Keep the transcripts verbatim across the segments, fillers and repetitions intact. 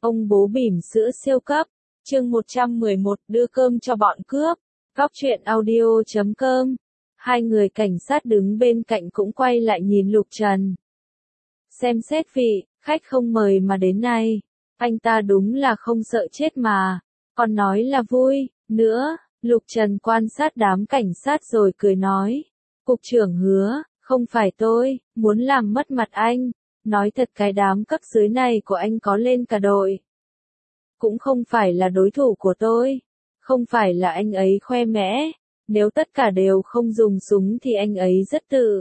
Ông bố bỉm sữa siêu cấp, chương một trăm mười một đưa cơm cho bọn cướp, góc truyện audio chấm com. Hai người cảnh sát đứng bên cạnh cũng quay lại nhìn Lục Trần. Xem xét vị, khách không mời mà đến này, anh ta đúng là không sợ chết mà, còn nói là vui, nữa, Lục Trần quan sát đám cảnh sát rồi cười nói. Cục trưởng Hứa, không phải tôi, muốn làm mất mặt anh, nói thật cái đám cấp dưới này của anh có lên cả đội. Cũng không phải là đối thủ của tôi, không phải là anh ấy khoe mẽ, nếu tất cả đều không dùng súng thì anh ấy rất tự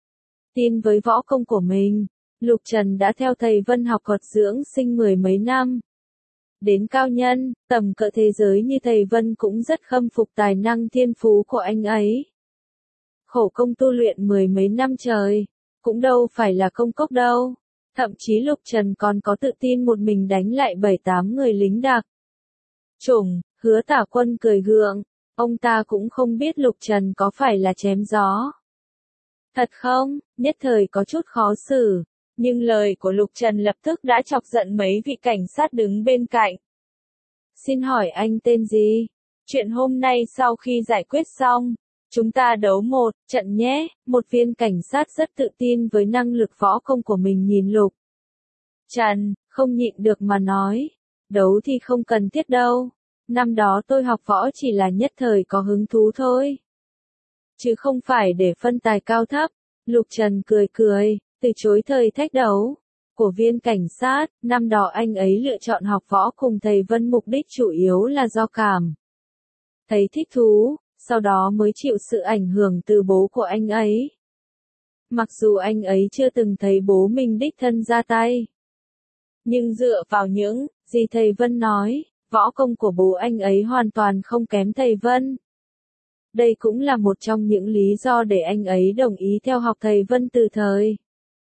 tin với võ công của mình. Lục Trần đã theo thầy Vân học thuật dưỡng sinh mười mấy năm. Đến cao nhân, tầm cỡ thế giới như thầy Vân cũng rất khâm phục tài năng thiên phú của anh ấy. Khổ công tu luyện mười mấy năm trời, cũng đâu phải là công cốc đâu. Thậm chí Lục Trần còn có tự tin một mình đánh lại bảy tám người lính đặc chủng. Hứa Tả Quân cười gượng, ông ta cũng không biết Lục Trần có phải là chém gió thật không, nhất thời có chút khó xử, nhưng lời của Lục Trần lập tức đã chọc giận mấy vị cảnh sát đứng bên cạnh. Xin hỏi anh tên gì? Chuyện hôm nay sau khi giải quyết xong, chúng ta đấu một trận nhé. Một viên cảnh sát rất tự tin với năng lực võ công của mình nhìn Lục Trần, không nhịn được mà nói. Đấu thì không cần thiết đâu. Năm đó tôi học võ chỉ là nhất thời có hứng thú thôi, chứ không phải để phân tài cao thấp. Lục Trần cười cười, từ chối thời thách đấu của viên cảnh sát. Năm đó anh ấy lựa chọn học võ cùng thầy Vân mục đích chủ yếu là do cảm thấy thích thú, sau đó mới chịu sự ảnh hưởng từ bố của anh ấy. Mặc dù anh ấy chưa từng thấy bố mình đích thân ra tay, nhưng dựa vào những gì thầy Vân nói, võ công của bố anh ấy hoàn toàn không kém thầy Vân. Đây cũng là một trong những lý do để anh ấy đồng ý theo học thầy Vân từ thời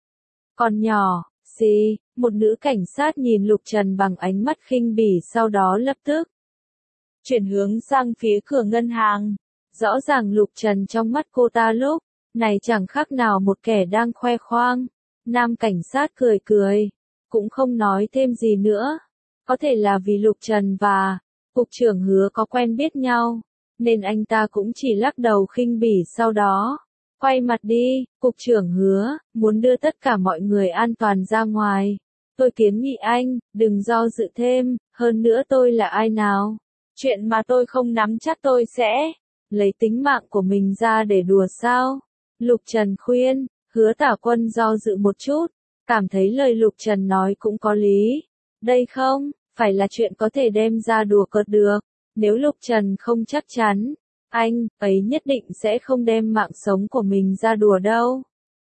còn nhỏ. Xì, một nữ cảnh sát nhìn Lục Trần bằng ánh mắt khinh bỉ, sau đó lập tức chuyển hướng sang phía cửa ngân hàng. Rõ ràng Lục Trần trong mắt cô ta lúc này chẳng khác nào một kẻ đang khoe khoang. Nam cảnh sát cười cười, cũng không nói thêm gì nữa. Có thể là vì Lục Trần và cục trưởng Hứa có quen biết nhau, nên anh ta cũng chỉ lắc đầu khinh bỉ, sau đó quay mặt đi. Cục trưởng Hứa, muốn đưa tất cả mọi người an toàn ra ngoài. Tôi kiến nghị anh, đừng do dự thêm, hơn nữa tôi là ai nào? Chuyện mà tôi không nắm chắc tôi sẽ lấy tính mạng của mình ra để đùa sao? Lục Trần khuyên. Hứa Tả Quân do dự một chút, cảm thấy lời Lục Trần nói cũng có lý. Đây không phải là chuyện có thể đem ra đùa cợt được. Nếu Lục Trần không chắc chắn, anh ấy nhất định sẽ không đem mạng sống của mình ra đùa đâu.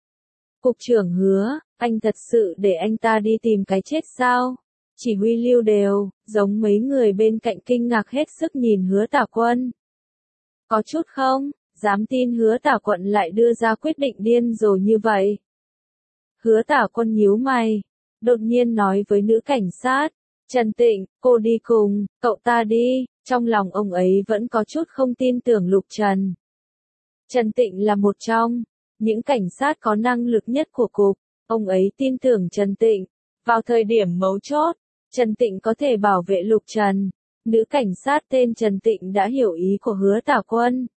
Cục trưởng Hứa, anh thật sự để anh ta đi tìm cái chết sao? Chỉ huy lưu đều, giống mấy người bên cạnh kinh ngạc hết sức nhìn Hứa Tả Quân. Có chút không dám tin Hứa Tả Quân lại đưa ra quyết định điên rồ như vậy. Hứa Tả Quân nhíu mày, đột nhiên nói với nữ cảnh sát. Trần Tịnh, cô đi cùng, cậu ta đi. Trong lòng ông ấy vẫn có chút không tin tưởng Lục Trần. Trần Tịnh là một trong những cảnh sát có năng lực nhất của cục. Ông ấy tin tưởng Trần Tịnh. Vào thời điểm mấu chốt, Trần Tịnh có thể bảo vệ Lục Trần. Nữ cảnh sát tên Trần Tịnh đã hiểu ý của Hứa Tả Quân.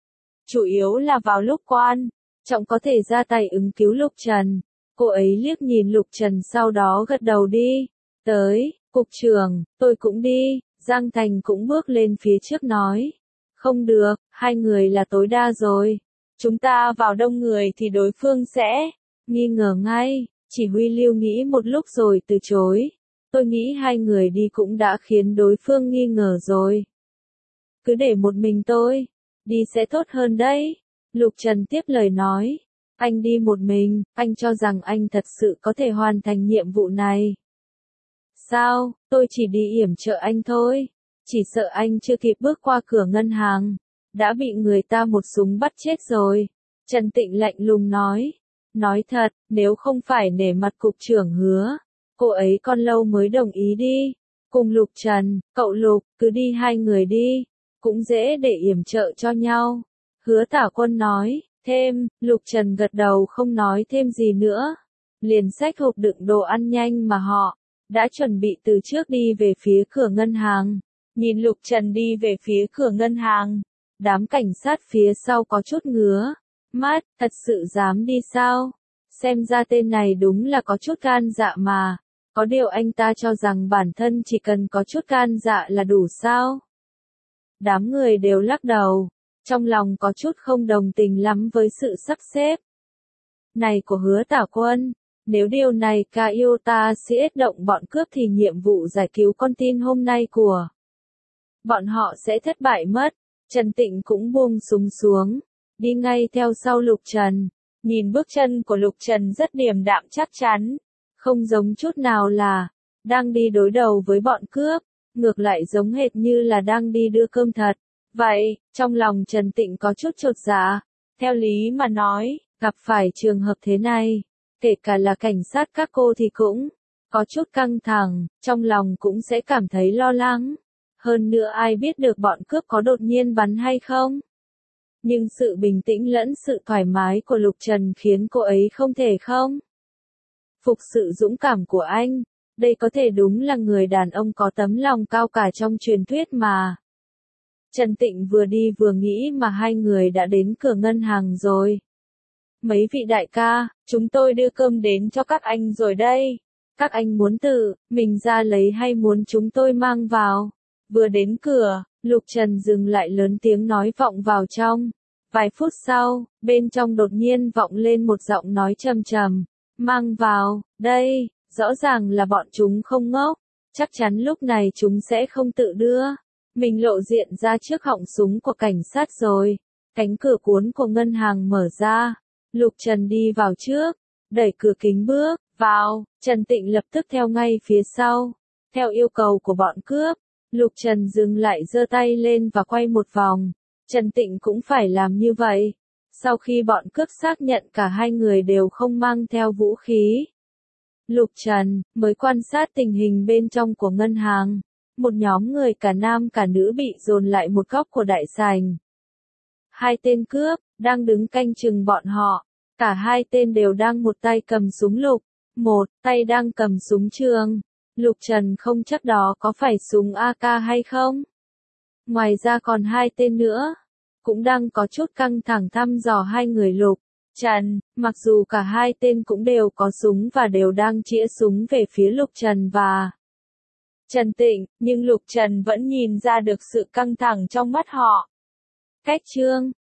Chủ yếu là vào lúc quan trọng có thể ra tay ứng cứu Lục Trần. Cô ấy liếc nhìn Lục Trần, sau đó gật đầu đi. Tới, cục trưởng, tôi cũng đi. Giang Thành cũng bước lên phía trước nói. Không được, hai người là tối đa rồi. Chúng ta vào đông người thì đối phương sẽ nghi ngờ ngay. Chỉ huy Lưu nghĩ một lúc rồi từ chối. Tôi nghĩ hai người đi cũng đã khiến đối phương nghi ngờ rồi. Cứ để một mình tôi đi sẽ tốt hơn đấy. Lục Trần tiếp lời nói. Anh đi một mình, anh cho rằng anh thật sự có thể hoàn thành nhiệm vụ này sao? Tôi chỉ đi yểm trợ anh thôi. Chỉ sợ anh chưa kịp bước qua cửa ngân hàng, đã bị người ta một súng bắt chết rồi. Trần Tịnh lạnh lùng nói. Nói thật, nếu không phải nể mặt cục trưởng Hứa, cô ấy còn lâu mới đồng ý đi. Cùng Lục Trần, cậu Lục, cứ đi hai người đi. Cũng dễ để yểm trợ cho nhau. Hứa Tả Quân nói. Thêm, Lục Trần gật đầu không nói thêm gì nữa. Liền xách hộp đựng đồ ăn nhanh mà họ đã chuẩn bị từ trước đi về phía cửa ngân hàng. Nhìn Lục Trần đi về phía cửa ngân hàng, đám cảnh sát phía sau có chút ngứa mắt, thật sự dám đi sao? Xem ra tên này đúng là có chút gan dạ mà. Có điều anh ta cho rằng bản thân chỉ cần có chút gan dạ là đủ sao? Đám người đều lắc đầu, trong lòng có chút không đồng tình lắm với sự sắp xếp này của Hứa Tả Quân. Nếu điều này Kyota sẽ động bọn cướp thì nhiệm vụ giải cứu con tin hôm nay của bọn họ sẽ thất bại mất. Trần Tịnh cũng buông súng xuống, đi ngay theo sau Lục Trần. Nhìn bước chân của Lục Trần rất điềm đạm chắc chắn, không giống chút nào là đang đi đối đầu với bọn cướp, ngược lại giống hệt như là đang đi đưa cơm thật. Vậy, trong lòng Trần Tịnh có chút chột dạ. Theo lý mà nói, gặp phải trường hợp thế này, kể cả là cảnh sát các cô thì cũng có chút căng thẳng, trong lòng cũng sẽ cảm thấy lo lắng. Hơn nữa ai biết được bọn cướp có đột nhiên bắn hay không? Nhưng sự bình tĩnh lẫn sự thoải mái của Lục Trần khiến cô ấy không thể không phục sự dũng cảm của anh. Đây có thể đúng là người đàn ông có tấm lòng cao cả trong truyền thuyết mà. Trần Tịnh vừa đi vừa nghĩ mà hai người đã đến cửa ngân hàng rồi. Mấy vị đại ca, chúng tôi đưa cơm đến cho các anh rồi đây. Các anh muốn tự mình ra lấy hay muốn chúng tôi mang vào? Vừa đến cửa, Lục Trần dừng lại lớn tiếng nói vọng vào trong. Vài phút sau, bên trong đột nhiên vọng lên một giọng nói trầm trầm. Mang vào, đây, rõ ràng là bọn chúng không ngốc. Chắc chắn lúc này chúng sẽ không tự đưa mình lộ diện ra trước họng súng của cảnh sát rồi. Cánh cửa cuốn của ngân hàng mở ra. Lục Trần đi vào trước, đẩy cửa kính bước vào. Trần Tịnh lập tức theo ngay phía sau. Theo yêu cầu của bọn cướp, Lục Trần dừng lại giơ tay lên và quay một vòng. Trần Tịnh cũng phải làm như vậy. Sau khi bọn cướp xác nhận cả hai người đều không mang theo vũ khí, Lục Trần mới quan sát tình hình bên trong của ngân hàng. Một nhóm người cả nam cả nữ bị dồn lại một góc của đại sảnh. Hai tên cướp đang đứng canh chừng bọn họ. Cả hai tên đều đang một tay cầm súng lục, một tay đang cầm súng trường. Lục Trần không chắc đó có phải súng a ca hay không. Ngoài ra còn hai tên nữa, cũng đang có chút căng thẳng thăm dò hai người Lục Trần. Mặc dù cả hai tên cũng đều có súng và đều đang chĩa súng về phía Lục Trần và Trần Tịnh, nhưng Lục Trần vẫn nhìn ra được sự căng thẳng trong mắt họ. Cách chương